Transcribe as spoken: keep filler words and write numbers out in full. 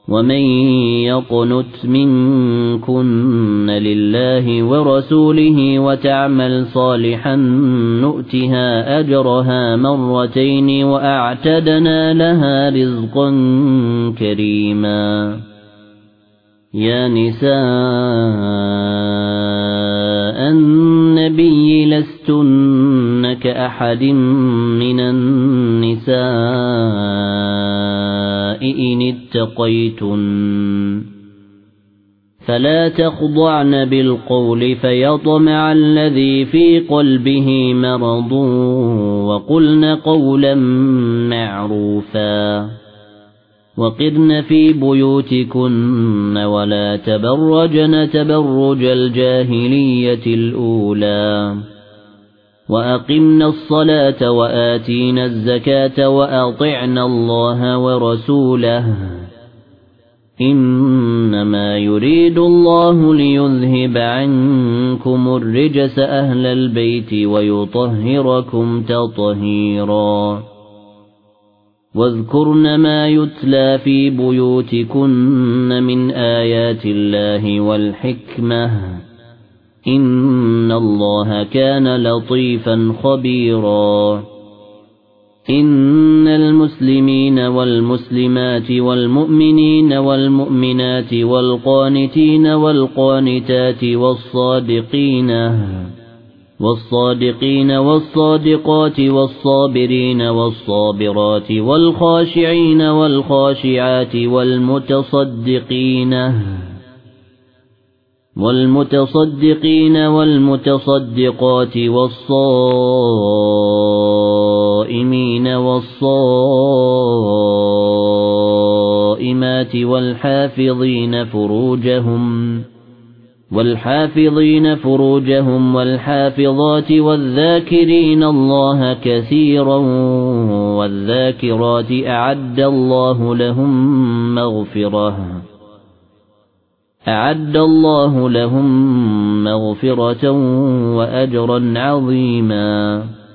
ومن يقنت منكن لله ورسوله وتعمل صالحا نؤتها أجرها مرتين وأعتدنا لها رزقا كريما يا نساء النبي لستن كأحد من النساء إن اتقيتن فلا تخضعن بالقول فيطمع الذي في قلبه مرض وقلن قولا معروفا وقرن في بيوتكن ولا تبرجن تبرج الجاهلية الأولى وأقمنا الصلاة وآتينا الزكاة وأطعنا الله ورسوله إنما يريد الله ليذهب عنكم الرجس أهل البيت ويطهركم تطهيرا واذكرن ما يتلى في بيوتكن من آيات الله والحكمة إن الله كان لطيفا خبيرا إن المسلمين والمسلمات والمؤمنين والمؤمنات والقانتين والقانتات والصادقين والصادقين والصادقات والصابرين والصابرات والخاشعين والخاشعات والمتصدقين والمتصدقين والمتصدقات والصائمين والصائمات والحافظين فروجهم والحافظين فروجهم والحافظات والذاكرين الله كثيرا والذاكرات أعد الله لهم مغفرة أعد الله لهم مغفرة وأجرا عظيما.